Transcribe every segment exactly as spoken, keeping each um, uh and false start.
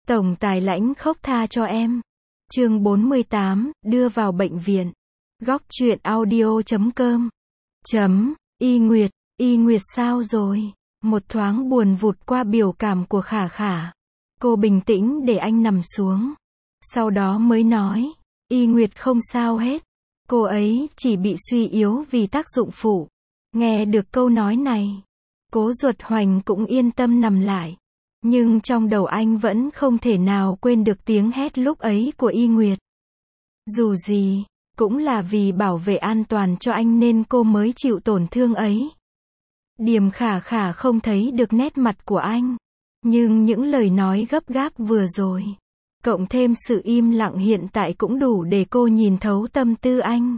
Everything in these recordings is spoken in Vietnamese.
Tổng tài lãnh khốc tha cho em. Chương bốn mươi tám, đưa vào bệnh viện. Góc truyện audio chấm com. Chấm, Y Nguyệt, Y Nguyệt sao rồi? Một thoáng buồn vụt qua biểu cảm của Khả Khả. Cô bình tĩnh để anh nằm xuống. Sau đó mới nói, Y Nguyệt không sao hết. Cô ấy chỉ bị suy yếu vì tác dụng phụ. Nghe được câu nói này, Cố Duật Hoành cũng yên tâm nằm lại. Nhưng trong đầu anh vẫn không thể nào quên được tiếng hét lúc ấy của Y Nguyệt. Dù gì, cũng là vì bảo vệ an toàn cho anh nên cô mới chịu tổn thương ấy. Điềm Khả Khả không thấy được nét mặt của anh. Nhưng những lời nói gấp gáp vừa rồi, cộng thêm sự im lặng hiện tại cũng đủ để cô nhìn thấu tâm tư anh.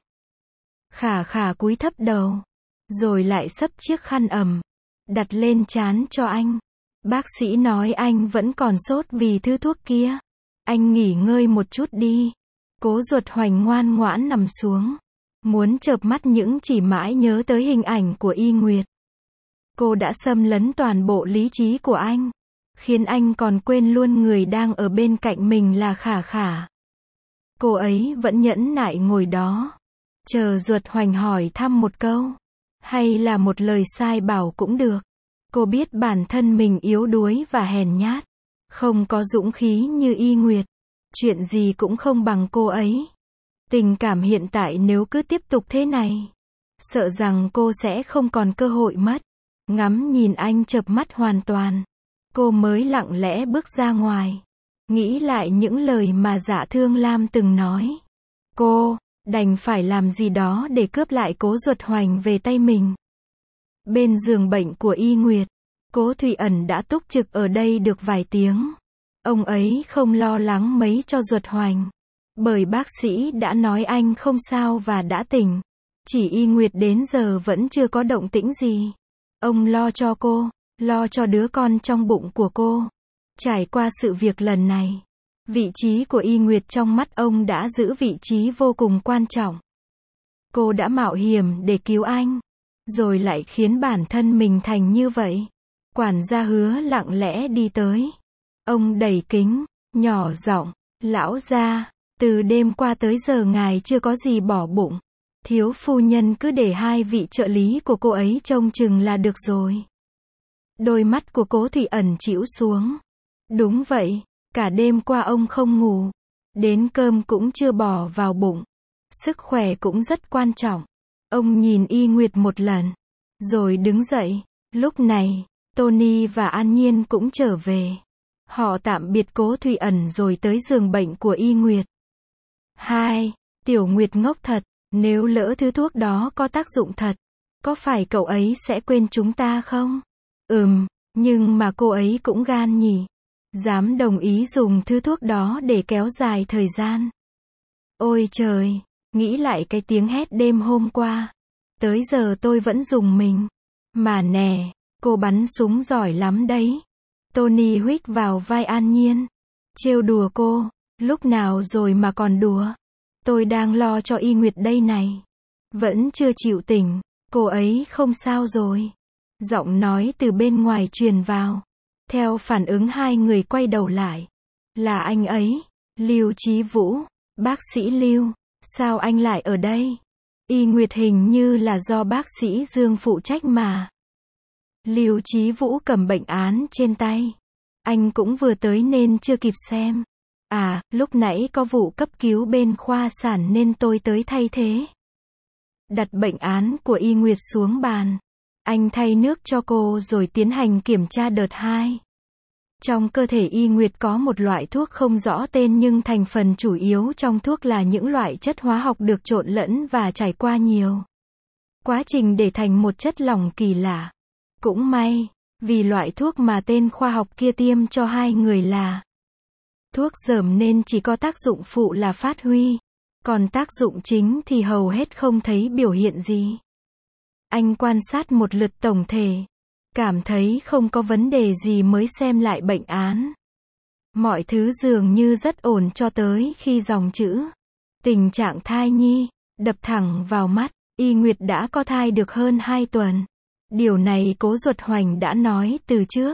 Khả Khả cúi thấp đầu, rồi lại xấp chiếc khăn ẩm, đặt lên trán cho anh. Bác sĩ nói anh vẫn còn sốt vì thứ thuốc kia. Anh nghỉ ngơi một chút đi. Cố Duật Hoành ngoan ngoãn nằm xuống. Muốn chợp mắt những chỉ mãi nhớ tới hình ảnh của Y Nguyệt. Cô đã xâm lấn toàn bộ lý trí của anh. Khiến anh còn quên luôn người đang ở bên cạnh mình là Khả Khả. Cô ấy vẫn nhẫn nại ngồi đó. Chờ Duật Hoành hỏi thăm một câu. Hay là một lời sai bảo cũng được. Cô biết bản thân mình yếu đuối và hèn nhát. Không có dũng khí như Y Nguyệt. Chuyện gì cũng không bằng cô ấy. Tình cảm hiện tại nếu cứ tiếp tục thế này, sợ rằng cô sẽ không còn cơ hội mất. Ngắm nhìn anh chợp mắt hoàn toàn. Cô mới lặng lẽ bước ra ngoài. Nghĩ lại những lời mà Dạ Thương Lam từng nói. Cô đành phải làm gì đó để cướp lại Cố Duật Hoành về tay mình. Bên giường bệnh của Y Nguyệt, Cố Thụy Ẩn đã túc trực ở đây được vài tiếng. Ông ấy không lo lắng mấy cho Duật Hoành. Bởi bác sĩ đã nói anh không sao và đã tỉnh. Chỉ Y Nguyệt đến giờ vẫn chưa có động tĩnh gì. Ông lo cho cô, lo cho đứa con trong bụng của cô. Trải qua sự việc lần này, vị trí của Y Nguyệt trong mắt ông đã giữ vị trí vô cùng quan trọng. Cô đã mạo hiểm để cứu anh, rồi lại khiến bản thân mình thành như vậy. Quản gia Hứa lặng lẽ đi tới. Ông đẩy kính, nhỏ giọng, lão gia, từ đêm qua tới giờ ngài chưa có gì bỏ bụng. Thiếu phu nhân cứ để hai vị trợ lý của cô ấy trông chừng là được rồi. Đôi mắt của Cố Thụy Ẩn chĩu xuống. Đúng vậy, cả đêm qua ông không ngủ. Đến cơm cũng chưa bỏ vào bụng. Sức khỏe cũng rất quan trọng. Ông nhìn Y Nguyệt một lần, rồi đứng dậy. Lúc này, Tony và An Nhiên cũng trở về. Họ tạm biệt Cố Thụy Ẩn rồi tới giường bệnh của Y Nguyệt. Hai, Tiểu Nguyệt ngốc thật, nếu lỡ thứ thuốc đó có tác dụng thật, có phải cậu ấy sẽ quên chúng ta không? Ừm, nhưng mà cô ấy cũng gan nhỉ. Dám đồng ý dùng thứ thuốc đó để kéo dài thời gian. Ôi trời, nghĩ lại cái tiếng hét đêm hôm qua. Tới giờ tôi vẫn dùng mình. Mà nè, cô bắn súng giỏi lắm đấy. Tony huých vào vai An Nhiên. Trêu đùa cô, lúc nào rồi mà còn đùa. Tôi đang lo cho Y Nguyệt đây này. Vẫn chưa chịu tỉnh, cô ấy không sao rồi. Giọng nói từ bên ngoài truyền vào. Theo phản ứng hai người quay đầu lại. Là anh ấy, Lưu Chí Vũ, bác sĩ Lưu, sao anh lại ở đây? Y Nguyệt hình như là do bác sĩ Dương phụ trách mà. Lưu Chí Vũ cầm bệnh án trên tay. Anh cũng vừa tới nên chưa kịp xem. À, lúc nãy có vụ cấp cứu bên khoa sản nên tôi tới thay thế. Đặt bệnh án của Y Nguyệt xuống bàn. Anh thay nước cho cô rồi tiến hành kiểm tra đợt hai. Trong cơ thể Y Nguyệt có một loại thuốc không rõ tên nhưng thành phần chủ yếu trong thuốc là những loại chất hóa học được trộn lẫn và trải qua nhiều quá trình để thành một chất lỏng kỳ lạ. Cũng may, vì loại thuốc mà tên khoa học kia tiêm cho hai người là thuốc dởm nên chỉ có tác dụng phụ là phát huy, còn tác dụng chính thì hầu hết không thấy biểu hiện gì. Anh quan sát một lượt tổng thể, cảm thấy không có vấn đề gì mới xem lại bệnh án. Mọi thứ dường như rất ổn cho tới khi dòng chữ tình trạng thai nhi đập thẳng vào mắt. Y Nguyệt đã có thai được hơn hai tuần. Điều này Cố Duật Hoành đã nói từ trước.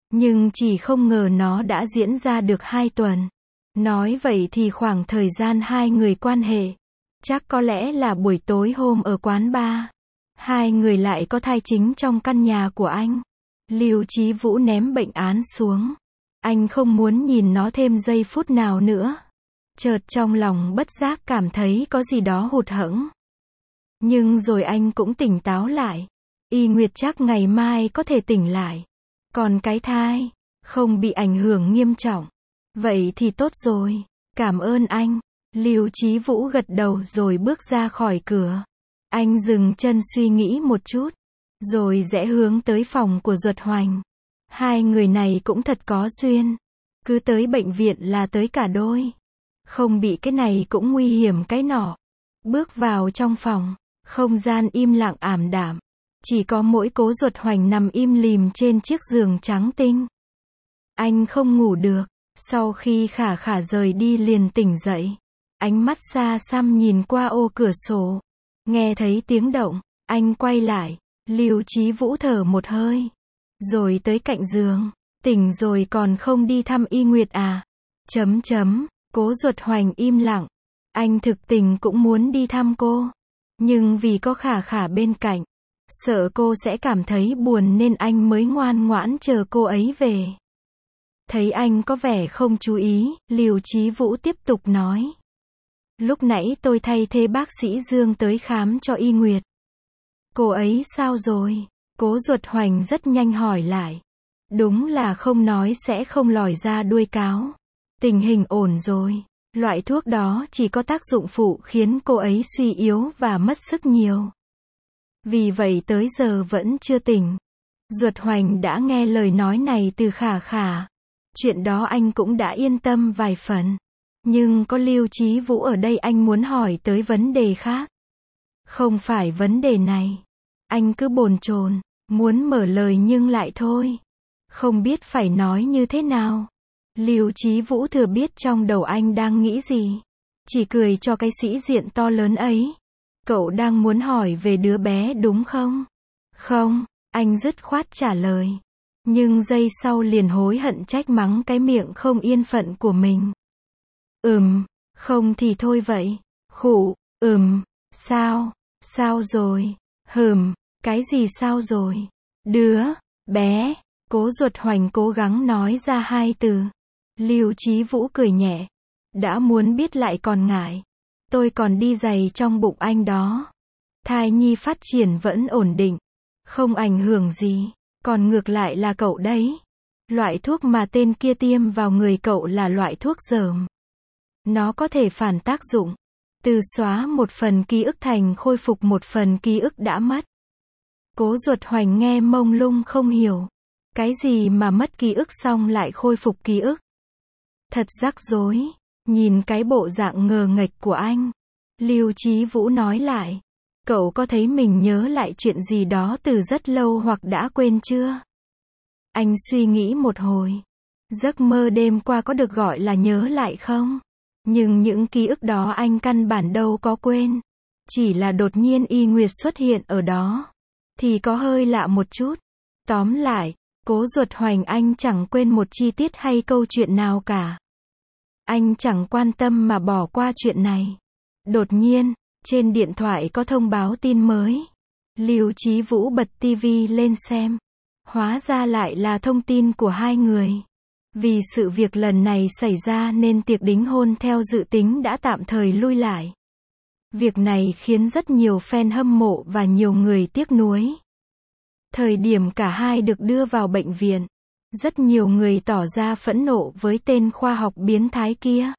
Nhưng chỉ không ngờ nó đã diễn ra được hai tuần. Nói vậy thì khoảng thời gian hai người quan hệ, chắc có lẽ là buổi tối hôm ở quán bar. Hai người lại có thai chính trong căn nhà của anh. Lưu Chí Vũ ném bệnh án xuống. Anh không muốn nhìn nó thêm giây phút nào nữa. Chợt trong lòng bất giác cảm thấy có gì đó hụt hẫng. Nhưng rồi anh cũng tỉnh táo lại. Y Nguyệt chắc ngày mai có thể tỉnh lại. Còn cái thai, không bị ảnh hưởng nghiêm trọng. Vậy thì tốt rồi. Cảm ơn anh. Lưu Chí Vũ gật đầu rồi bước ra khỏi cửa. Anh dừng chân suy nghĩ một chút. Rồi rẽ hướng tới phòng của Duật Hoành. Hai người này cũng thật có duyên. Cứ tới bệnh viện là tới cả đôi. Không bị cái này cũng nguy hiểm cái nọ. Bước vào trong phòng, không gian im lặng ảm đạm. Chỉ có mỗi Cố Duật Hoành nằm im lìm trên chiếc giường trắng tinh. Anh không ngủ được. Sau khi Khả Khả rời đi liền tỉnh dậy. Ánh mắt xa xăm nhìn qua ô cửa sổ. Nghe thấy tiếng động, anh quay lại. Lưu Chí Vũ thở một hơi. Rồi tới cạnh giường. Tỉnh rồi còn không đi thăm Y Nguyệt à? Chấm chấm. Cố Duật Hoành im lặng. Anh thực tình cũng muốn đi thăm cô. Nhưng vì có Khả Khả bên cạnh, sợ cô sẽ cảm thấy buồn nên anh mới ngoan ngoãn chờ cô ấy về. Thấy anh có vẻ không chú ý, Lưu Chí Vũ tiếp tục nói. Lúc nãy tôi thay thế bác sĩ Dương tới khám cho Y Nguyệt. Cô ấy sao rồi? Cố Duật Hoành rất nhanh hỏi lại. Đúng là không nói sẽ không lòi ra đuôi cáo. Tình hình ổn rồi. Loại thuốc đó chỉ có tác dụng phụ khiến cô ấy suy yếu và mất sức nhiều. Vì vậy tới giờ vẫn chưa tỉnh. Duật Hoành đã nghe lời nói này từ Khả Khả. Chuyện đó anh cũng đã yên tâm vài phần. Nhưng có Lưu Chí Vũ ở đây anh muốn hỏi tới vấn đề khác. Không phải vấn đề này. Anh cứ bồn chồn, muốn mở lời nhưng lại thôi. Không biết phải nói như thế nào. Lưu Chí Vũ thừa biết trong đầu anh đang nghĩ gì. Chỉ cười cho cái sĩ diện to lớn ấy. Cậu đang muốn hỏi về đứa bé đúng không? Không, anh dứt khoát trả lời. Nhưng giây sau liền hối hận trách mắng cái miệng không yên phận của mình. Ừm, không thì thôi vậy. Khụ, ừm, sao, sao rồi, hừm, cái gì sao rồi? Đứa, bé, Cố Duật Hoành cố gắng nói ra hai từ. Lưu Chí Vũ cười nhẹ. Đã muốn biết lại còn ngại. Tôi còn đi giày trong bụng anh đó. Thai nhi phát triển vẫn ổn định. Không ảnh hưởng gì. Còn ngược lại là cậu đấy. Loại thuốc mà tên kia tiêm vào người cậu là loại thuốc dởm. Nó có thể phản tác dụng. Từ xóa một phần ký ức thành khôi phục một phần ký ức đã mất. Cố Duật Hoành nghe mông lung không hiểu. Cái gì mà mất ký ức xong lại khôi phục ký ức? Thật rắc rối. Nhìn cái bộ dạng ngờ nghệch của anh. Lưu Chí Vũ nói lại. Cậu có thấy mình nhớ lại chuyện gì đó từ rất lâu hoặc đã quên chưa? Anh suy nghĩ một hồi. Giấc mơ đêm qua có được gọi là nhớ lại không? Nhưng những ký ức đó anh căn bản đâu có quên. Chỉ là đột nhiên Y Nguyệt xuất hiện ở đó. Thì có hơi lạ một chút. Tóm lại, Cố Duật Hoành anh chẳng quên một chi tiết hay câu chuyện nào cả. Anh chẳng quan tâm mà bỏ qua chuyện này. Đột nhiên, trên điện thoại có thông báo tin mới. Lưu Chí Vũ bật tivi lên xem. Hóa ra lại là thông tin của hai người. Vì sự việc lần này xảy ra nên tiệc đính hôn theo dự tính đã tạm thời lui lại. Việc này khiến rất nhiều fan hâm mộ và nhiều người tiếc nuối. Thời điểm cả hai được đưa vào bệnh viện, rất nhiều người tỏ ra phẫn nộ với tên khoa học biến thái kia.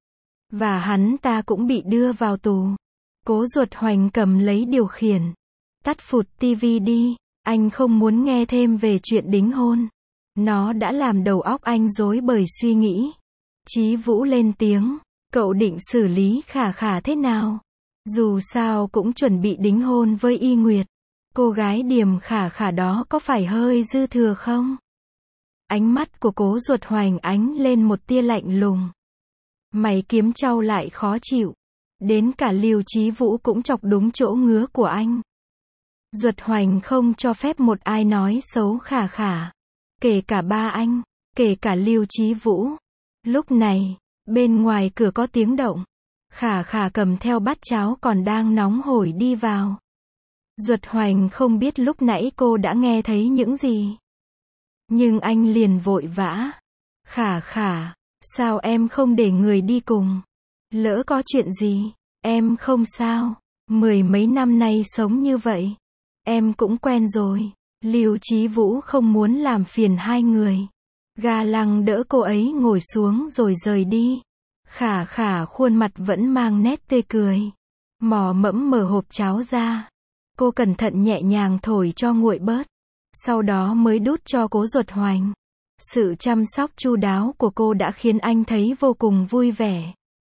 Và hắn ta cũng bị đưa vào tù. Cố Duật Hoành cầm lấy điều khiển. Tắt phụt tivi đi, anh không muốn nghe thêm về chuyện đính hôn. Nó đã làm đầu óc anh rối bời suy nghĩ. Chí Vũ lên tiếng, cậu định xử lý Khả Khả thế nào? Dù sao cũng chuẩn bị đính hôn với Y Nguyệt. Cô gái điềm Khả Khả đó có phải hơi dư thừa không? Ánh mắt của Cố Duật Hoành ánh lên một tia lạnh lùng. Mày kiếm trao lại khó chịu. Đến cả Lưu Chí Vũ cũng chọc đúng chỗ ngứa của anh. Duật Hoành không cho phép một ai nói xấu Khả Khả. kể cả ba anh, kể cả Lưu Chí Vũ. Lúc này, bên ngoài cửa có tiếng động. Khả Khả cầm theo bát cháo còn đang nóng hổi đi vào. Duật Hoành không biết lúc nãy cô đã nghe thấy những gì. Nhưng anh liền vội vã. Khả Khả, sao em không để người đi cùng? Lỡ có chuyện gì, em không sao. Mười mấy năm nay sống như vậy, em cũng quen rồi. Lưu Chí Vũ không muốn làm phiền hai người. Ga lăng đỡ cô ấy ngồi xuống rồi rời đi. Khả Khả khuôn mặt vẫn mang nét tươi cười. Mò mẫm mở hộp cháo ra. Cô cẩn thận nhẹ nhàng thổi cho nguội bớt. Sau đó mới đút cho Cố Duật Hoành. Sự chăm sóc chu đáo của cô đã khiến anh thấy vô cùng vui vẻ.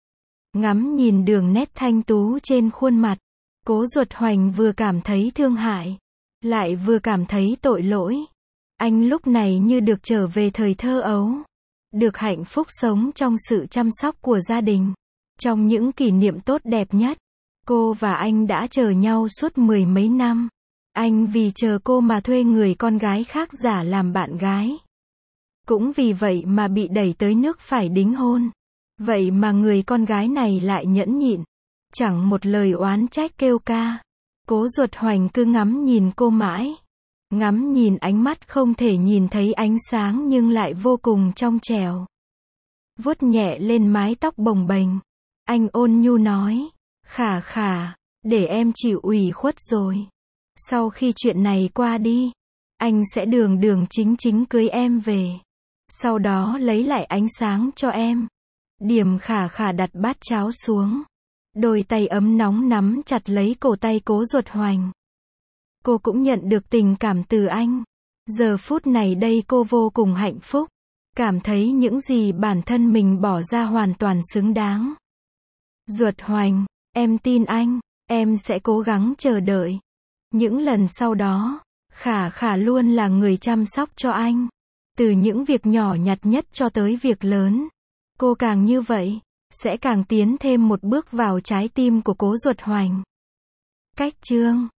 Ngắm nhìn đường nét thanh tú trên khuôn mặt, Cố Duật Hoành vừa cảm thấy thương hại, lại vừa cảm thấy tội lỗi. Anh lúc này như được trở về thời thơ ấu, được hạnh phúc sống trong sự chăm sóc của gia đình. Trong những kỷ niệm tốt đẹp nhất, cô và anh đã chờ nhau suốt mười mấy năm. Anh vì chờ cô mà thuê người con gái khác giả làm bạn gái. Cũng vì vậy mà bị đẩy tới nước phải đính hôn. Vậy mà người con gái này lại nhẫn nhịn, chẳng một lời oán trách kêu ca. Cố Duật Hoành cứ ngắm nhìn cô mãi. Ngắm nhìn ánh mắt không thể nhìn thấy ánh sáng nhưng lại vô cùng trong trẻo. Vuốt nhẹ lên mái tóc bồng bềnh, anh ôn nhu nói, Khả Khả, để em chịu ủy khuất rồi. Sau khi chuyện này qua đi, anh sẽ đường đường chính chính cưới em về. Sau đó lấy lại ánh sáng cho em. Điểm Khả Khả đặt bát cháo xuống. Đôi tay ấm nóng nắm chặt lấy cổ tay Cố Duật Hoành. Cô cũng nhận được tình cảm từ anh. Giờ phút này đây cô vô cùng hạnh phúc. Cảm thấy những gì bản thân mình bỏ ra hoàn toàn xứng đáng. Duật Hoành, em tin anh, em sẽ cố gắng chờ đợi. Những lần sau đó, Khả Khả luôn là người chăm sóc cho anh. Từ những việc nhỏ nhặt nhất cho tới việc lớn. Cô càng như vậy, sẽ càng tiến thêm một bước vào trái tim của Cố Duật Hoành. Cách chương